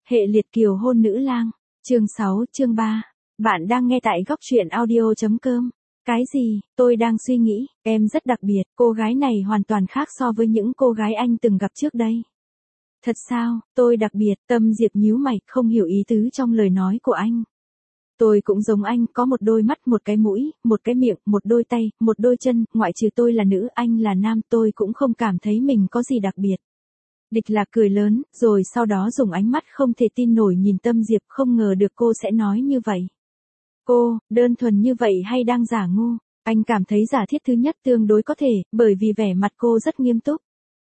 Hệ liệt kiều hôn nữ lang. Chương 6, chương 3. Bạn đang nghe tại góc truyện audio.com. Cái gì, tôi đang suy nghĩ, em rất đặc biệt, cô gái này hoàn toàn khác so với những cô gái anh từng gặp trước đây. Thật sao, tôi đặc biệt, Tâm Diệp nhíu mày, không hiểu ý tứ trong lời nói của anh. Tôi cũng giống anh, có một đôi mắt, một cái mũi, một cái miệng, một đôi tay, một đôi chân, ngoại trừ tôi là nữ, anh là nam, tôi cũng không cảm thấy mình có gì đặc biệt. Địch Lạc cười lớn, rồi sau đó dùng ánh mắt không thể tin nổi nhìn Tâm Diệp, không ngờ được cô sẽ nói như vậy. Cô, đơn thuần như vậy hay đang giả ngu? Anh cảm thấy giả thiết thứ nhất tương đối có thể, bởi vì vẻ mặt cô rất nghiêm túc.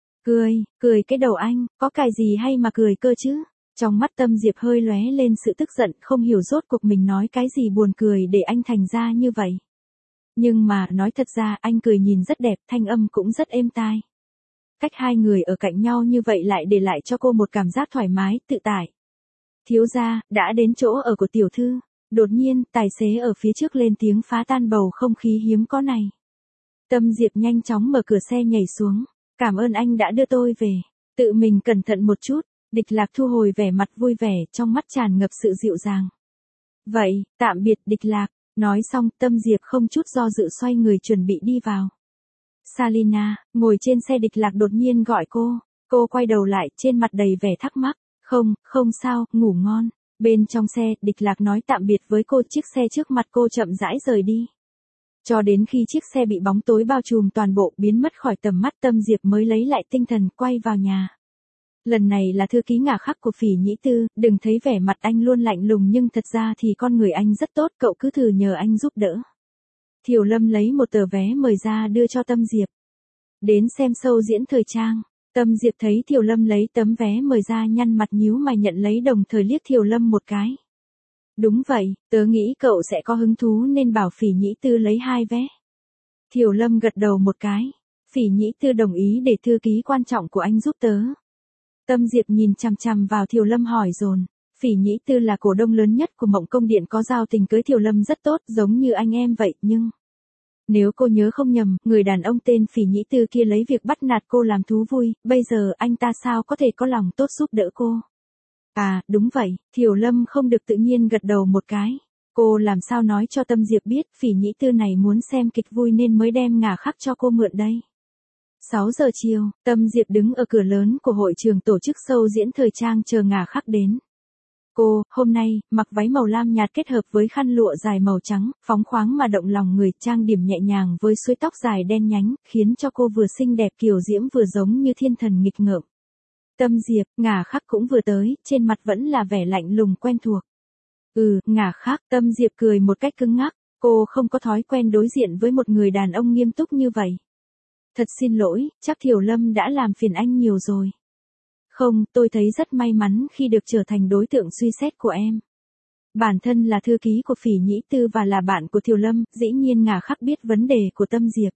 Cười cái đầu anh, có cái gì hay mà cười cơ chứ? Trong mắt Tâm Diệp hơi lóe lên sự tức giận, không hiểu rốt cuộc mình nói cái gì buồn cười để anh thành ra như vậy. Nhưng mà, nói thật ra, anh cười nhìn rất đẹp, thanh âm cũng rất êm tai. Cách hai người ở cạnh nhau như vậy lại để lại cho cô một cảm giác thoải mái, tự tại. Thiếu gia, đã đến chỗ ở của tiểu thư. Đột nhiên, tài xế ở phía trước lên tiếng phá tan bầu không khí hiếm có này. Tâm Diệp nhanh chóng mở cửa xe nhảy xuống. Cảm ơn anh đã đưa tôi về. Tự mình cẩn thận một chút. Địch Lạc thu hồi vẻ mặt vui vẻ, trong mắt tràn ngập sự dịu dàng. Vậy, tạm biệt Địch Lạc. Nói xong, Tâm Diệp không chút do dự xoay người chuẩn bị đi vào. Salina, ngồi trên xe Địch Lạc đột nhiên gọi cô. Cô quay đầu lại, trên mặt đầy vẻ thắc mắc. Không sao, ngủ ngon. Bên trong xe, Địch Lạc nói tạm biệt với cô, chiếc xe trước mặt cô chậm rãi rời đi. Cho đến khi chiếc xe bị bóng tối bao trùm toàn bộ, biến mất khỏi tầm mắt, Tâm Diệp mới lấy lại tinh thần, quay vào nhà. Lần này là thư ký Ngả Khắc của Phỉ Nhĩ Tư, đừng thấy vẻ mặt anh luôn lạnh lùng nhưng thật ra thì con người anh rất tốt, cậu cứ thử nhờ anh giúp đỡ. Thiều Lâm lấy một tờ vé mời ra đưa cho Tâm Diệp. Đến xem show diễn thời trang. Tâm Diệp thấy Thiều Lâm lấy tấm vé mời ra, nhăn mặt nhíu mày nhận lấy, đồng thời liếc Thiều Lâm một cái. Đúng vậy, tớ nghĩ cậu sẽ có hứng thú nên bảo Phỉ Nhĩ Tư lấy 2 vé. Thiều Lâm gật đầu một cái. Phỉ Nhĩ Tư đồng ý để thư ký quan trọng của anh giúp tớ. Tâm Diệp nhìn chằm chằm vào Thiều Lâm hỏi dồn. Phỉ Nhĩ Tư là cổ đông lớn nhất của Mộng Công Điện, có giao tình cưới Thiều Lâm rất tốt, giống như anh em vậy, nhưng... Nếu cô nhớ không nhầm, người đàn ông tên Phỉ Nhĩ Tư kia lấy việc bắt nạt cô làm thú vui, bây giờ anh ta sao có thể có lòng tốt giúp đỡ cô? À, đúng vậy, Thiều Lâm không được tự nhiên gật đầu một cái. Cô làm sao nói cho Tâm Diệp biết Phỉ Nhĩ Tư này muốn xem kịch vui nên mới đem Ngả Khắc cho cô mượn đây. 6 giờ chiều, Tâm Diệp đứng ở cửa lớn của hội trường tổ chức show diễn thời trang chờ Ngả Khắc đến. Cô, hôm nay, mặc váy màu lam nhạt kết hợp với khăn lụa dài màu trắng, phóng khoáng mà động lòng người, trang điểm nhẹ nhàng với suối tóc dài đen nhánh, khiến cho cô vừa xinh đẹp kiều diễm vừa giống như thiên thần nghịch ngợm. Tâm Diệp, Ngả Khắc cũng vừa tới, trên mặt vẫn là vẻ lạnh lùng quen thuộc. Ngả Khắc, Tâm Diệp cười một cách cứng ngắc, cô không có thói quen đối diện với một người đàn ông nghiêm túc như vậy. Thật xin lỗi, chắc Thiều Lâm đã làm phiền anh nhiều rồi. Không, tôi thấy rất may mắn khi được trở thành đối tượng suy xét của em. Bản thân là thư ký của Phỉ Nhĩ Tư và là bạn của Thiều Lâm, dĩ nhiên Ngả Khắc biết vấn đề của Tâm Diệp.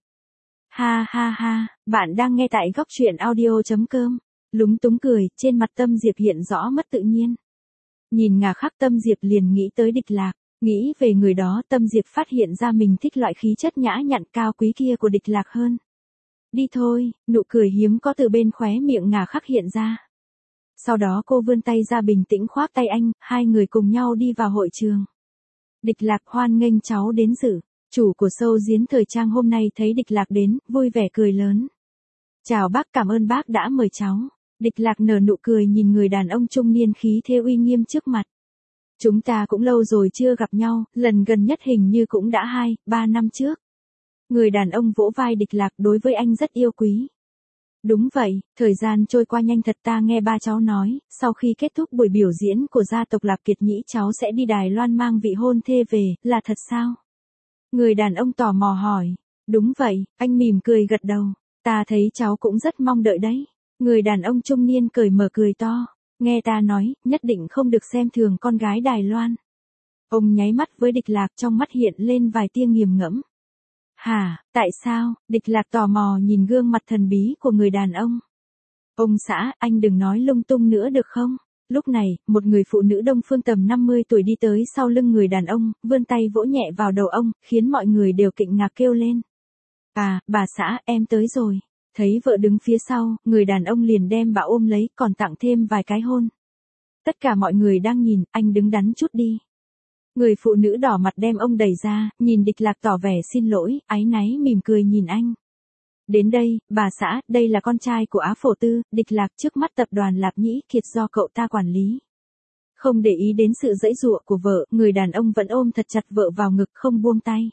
Ha, bạn đang nghe tại góc truyện audio.com. Lúng túng cười, trên mặt Tâm Diệp hiện rõ mất tự nhiên. Nhìn Ngả Khắc, Tâm Diệp liền nghĩ tới Địch Lạc. Nghĩ về người đó, Tâm Diệp phát hiện ra mình thích loại khí chất nhã nhặn cao quý kia của Địch Lạc hơn. Đi thôi, nụ cười hiếm có từ bên khóe miệng Ngả Khắc hiện ra. Sau đó cô vươn tay ra bình tĩnh khoác tay anh, hai người cùng nhau đi vào hội trường. Địch Lạc hoan nghênh cháu đến dự. Chủ của show diễn thời trang hôm nay thấy Địch Lạc đến, vui vẻ cười lớn. Chào bác, cảm ơn bác đã mời cháu. Địch Lạc nở nụ cười nhìn người đàn ông trung niên khí thế uy nghiêm trước mặt. Chúng ta cũng lâu rồi chưa gặp nhau, lần gần nhất hình như cũng đã 2-3 năm trước. Người đàn ông vỗ vai Địch Lạc, đối với anh rất yêu quý. Đúng vậy, thời gian trôi qua nhanh thật, ta nghe ba cháu nói, sau khi kết thúc buổi biểu diễn của gia tộc Lạp Kiệt Nhĩ cháu sẽ đi Đài Loan mang vị hôn thê về, là thật sao? Người đàn ông tò mò hỏi. Đúng vậy, anh mỉm cười gật đầu. Ta thấy cháu cũng rất mong đợi đấy. Người đàn ông trung niên cởi mở cười to. Nghe ta nói, nhất định không được xem thường con gái Đài Loan. Ông nháy mắt với Địch Lạc, trong mắt hiện lên vài tia nghiền ngẫm. Hả, tại sao? Địch Lạc tò mò nhìn gương mặt thần bí của người đàn ông. Ông xã, anh đừng nói lung tung nữa được không? Lúc này, một người phụ nữ Đông Phương tầm 50 tuổi đi tới sau lưng người đàn ông, vươn tay vỗ nhẹ vào đầu ông, khiến mọi người đều kinh ngạc kêu lên. À, bà xã, em tới rồi. Thấy vợ đứng phía sau, người đàn ông liền đem bà ôm lấy, còn tặng thêm vài cái hôn. Tất cả mọi người đang nhìn, anh đứng đắn chút đi. Người phụ nữ đỏ mặt đem ông đẩy ra, nhìn Địch Lạc tỏ vẻ xin lỗi, áy náy mỉm cười nhìn anh. Đến đây, bà xã, đây là con trai của Á Phổ Tư, Địch Lạc trước mắt tập đoàn Lạp Nhĩ Kiệt do cậu ta quản lý. Không để ý đến sự giãy giụa của vợ, người đàn ông vẫn ôm thật chặt vợ vào ngực không buông tay.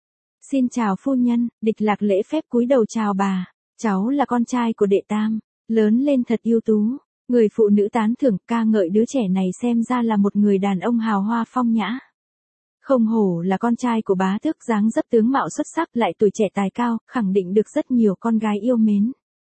Xin chào phu nhân, Địch Lạc lễ phép cúi đầu chào bà. Cháu là con trai của đệ tam, lớn lên thật ưu tú. Người phụ nữ tán thưởng ca ngợi đứa trẻ này xem ra là một người đàn ông hào hoa phong nhã. Không hổ là con trai của bá tước, dáng dấp tướng mạo xuất sắc, lại tuổi trẻ tài cao, khẳng định được rất nhiều con gái yêu mến.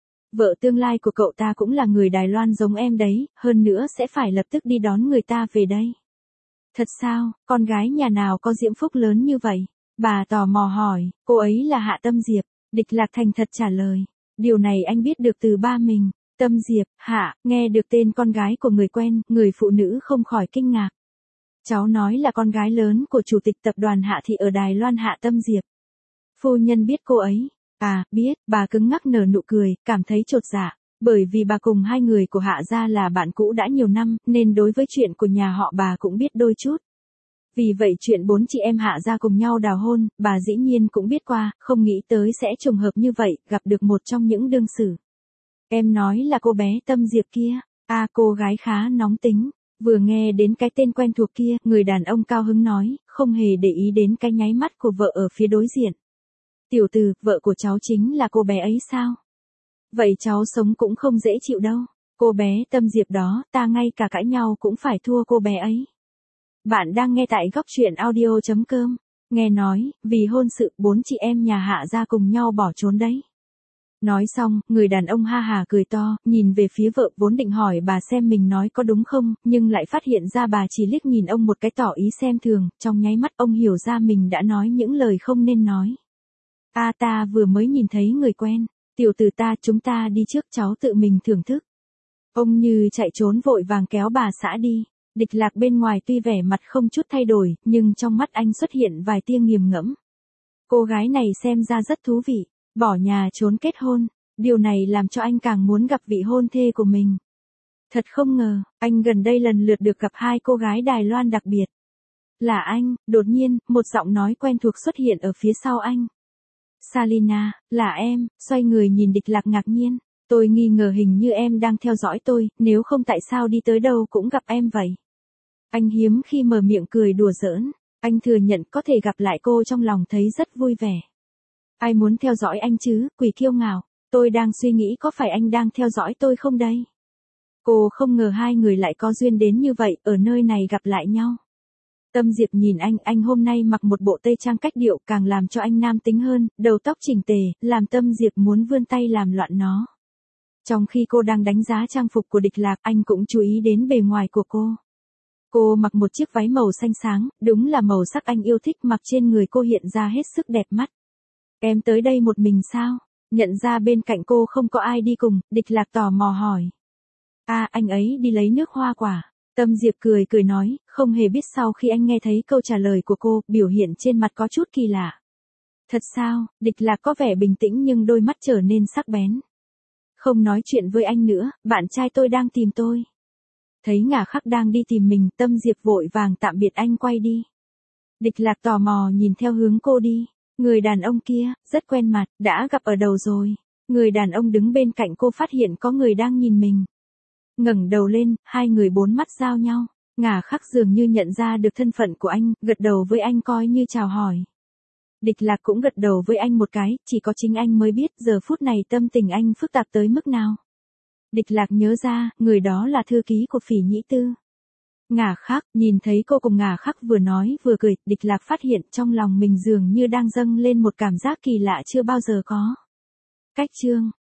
Vợ tương lai của cậu ta cũng là người Đài Loan giống em đấy, hơn nữa sẽ phải lập tức đi đón người ta về đây. Thật sao, con gái nhà nào có diễm phúc lớn như vậy? Bà tò mò hỏi, cô ấy là Hạ Tâm Diệp. Địch Lạc thành thật trả lời. Điều này anh biết được từ ba mình. Tâm Diệp, Hạ, nghe được tên con gái của người quen, người phụ nữ không khỏi kinh ngạc. Cháu nói là con gái lớn của chủ tịch tập đoàn Hạ Thị ở Đài Loan Hạ Tâm Diệp. Phu nhân biết cô ấy. À, biết, bà cứng ngắc nở nụ cười, cảm thấy chột dạ. Bởi vì bà cùng hai người của Hạ gia là bạn cũ đã nhiều năm, nên đối với chuyện của nhà họ bà cũng biết đôi chút. Vì vậy chuyện bốn chị em Hạ gia cùng nhau đào hôn, bà dĩ nhiên cũng biết qua, không nghĩ tới sẽ trùng hợp như vậy, gặp được một trong những đương sự. Em nói là cô bé Tâm Diệp kia. À, cô gái khá nóng tính. Vừa nghe đến cái tên quen thuộc kia, người đàn ông cao hứng nói, không hề để ý đến cái nháy mắt của vợ ở phía đối diện. Tiểu từ, vợ của cháu chính là cô bé ấy sao? Vậy cháu sống cũng không dễ chịu đâu. Cô bé Tâm Diệp đó, ta ngay cả cãi nhau cũng phải thua cô bé ấy. Bạn đang nghe tại góc truyện audio.com. Nghe nói, vì hôn sự, bốn chị em nhà Hạ gia cùng nhau bỏ trốn đấy. Nói xong, người đàn ông ha hà cười to, nhìn về phía vợ, vốn định hỏi bà xem mình nói có đúng không, nhưng lại phát hiện ra bà chỉ liếc nhìn ông một cái tỏ ý xem thường, trong nháy mắt ông hiểu ra mình đã nói những lời không nên nói. À, ta vừa mới nhìn thấy người quen, tiểu tử ta, chúng ta đi trước, cháu tự mình thưởng thức. Ông như chạy trốn vội vàng kéo bà xã đi. Địch Lạc bên ngoài tuy vẻ mặt không chút thay đổi, nhưng trong mắt anh xuất hiện vài tia nghiền ngẫm. Cô gái này xem ra rất thú vị, bỏ nhà trốn kết hôn, điều này làm cho anh càng muốn gặp vị hôn thê của mình. Thật không ngờ, anh gần đây lần lượt được gặp hai cô gái Đài Loan đặc biệt. Là anh, đột nhiên, một giọng nói quen thuộc xuất hiện ở phía sau anh. Salina, là em, xoay người nhìn Địch Lạc ngạc nhiên. Tôi nghi ngờ hình như em đang theo dõi tôi, nếu không tại sao đi tới đâu cũng gặp em vậy. Anh hiếm khi mở miệng cười đùa giỡn, anh thừa nhận có thể gặp lại cô trong lòng thấy rất vui vẻ. Ai muốn theo dõi anh chứ, quỷ kiêu ngạo, tôi đang suy nghĩ có phải anh đang theo dõi tôi không đây? Cô không ngờ hai người lại có duyên đến như vậy, ở nơi này gặp lại nhau. Tâm Diệp nhìn anh hôm nay mặc một bộ tây trang cách điệu càng làm cho anh nam tính hơn, đầu tóc chỉnh tề, làm Tâm Diệp muốn vươn tay làm loạn nó. Trong khi cô đang đánh giá trang phục của Địch Lạc, anh cũng chú ý đến bề ngoài của cô. Cô mặc một chiếc váy màu xanh sáng, đúng là màu sắc anh yêu thích, mặc trên người cô hiện ra hết sức đẹp mắt. Em tới đây một mình sao? Nhận ra bên cạnh cô không có ai đi cùng, Địch Lạc tò mò hỏi. À, anh ấy đi lấy nước hoa quả. Tâm Diệp cười nói, không hề biết sau khi anh nghe thấy câu trả lời của cô, biểu hiện trên mặt có chút kỳ lạ. Thật sao? Địch Lạc có vẻ bình tĩnh nhưng đôi mắt trở nên sắc bén. Không nói chuyện với anh nữa, bạn trai tôi đang tìm tôi. Thấy Ngà Khắc đang đi tìm mình, Tâm Diệp vội vàng tạm biệt anh quay đi. Địch Lạc tò mò nhìn theo hướng cô đi. Người đàn ông kia, rất quen mặt, đã gặp ở đầu rồi. Người đàn ông đứng bên cạnh cô phát hiện có người đang nhìn mình. Ngẩng đầu lên, hai người bốn mắt giao nhau. Ngà Khắc dường như nhận ra được thân phận của anh, gật đầu với anh coi như chào hỏi. Địch Lạc cũng gật đầu với anh một cái, chỉ có chính anh mới biết giờ phút này tâm tình anh phức tạp tới mức nào. Địch Lạc nhớ ra, người đó là thư ký của Phỉ Nhĩ Tư. Ngà Khắc, nhìn thấy cô cùng Ngà Khắc vừa nói vừa cười, Địch Lạc phát hiện trong lòng mình dường như đang dâng lên một cảm giác kỳ lạ chưa bao giờ có. Cách chương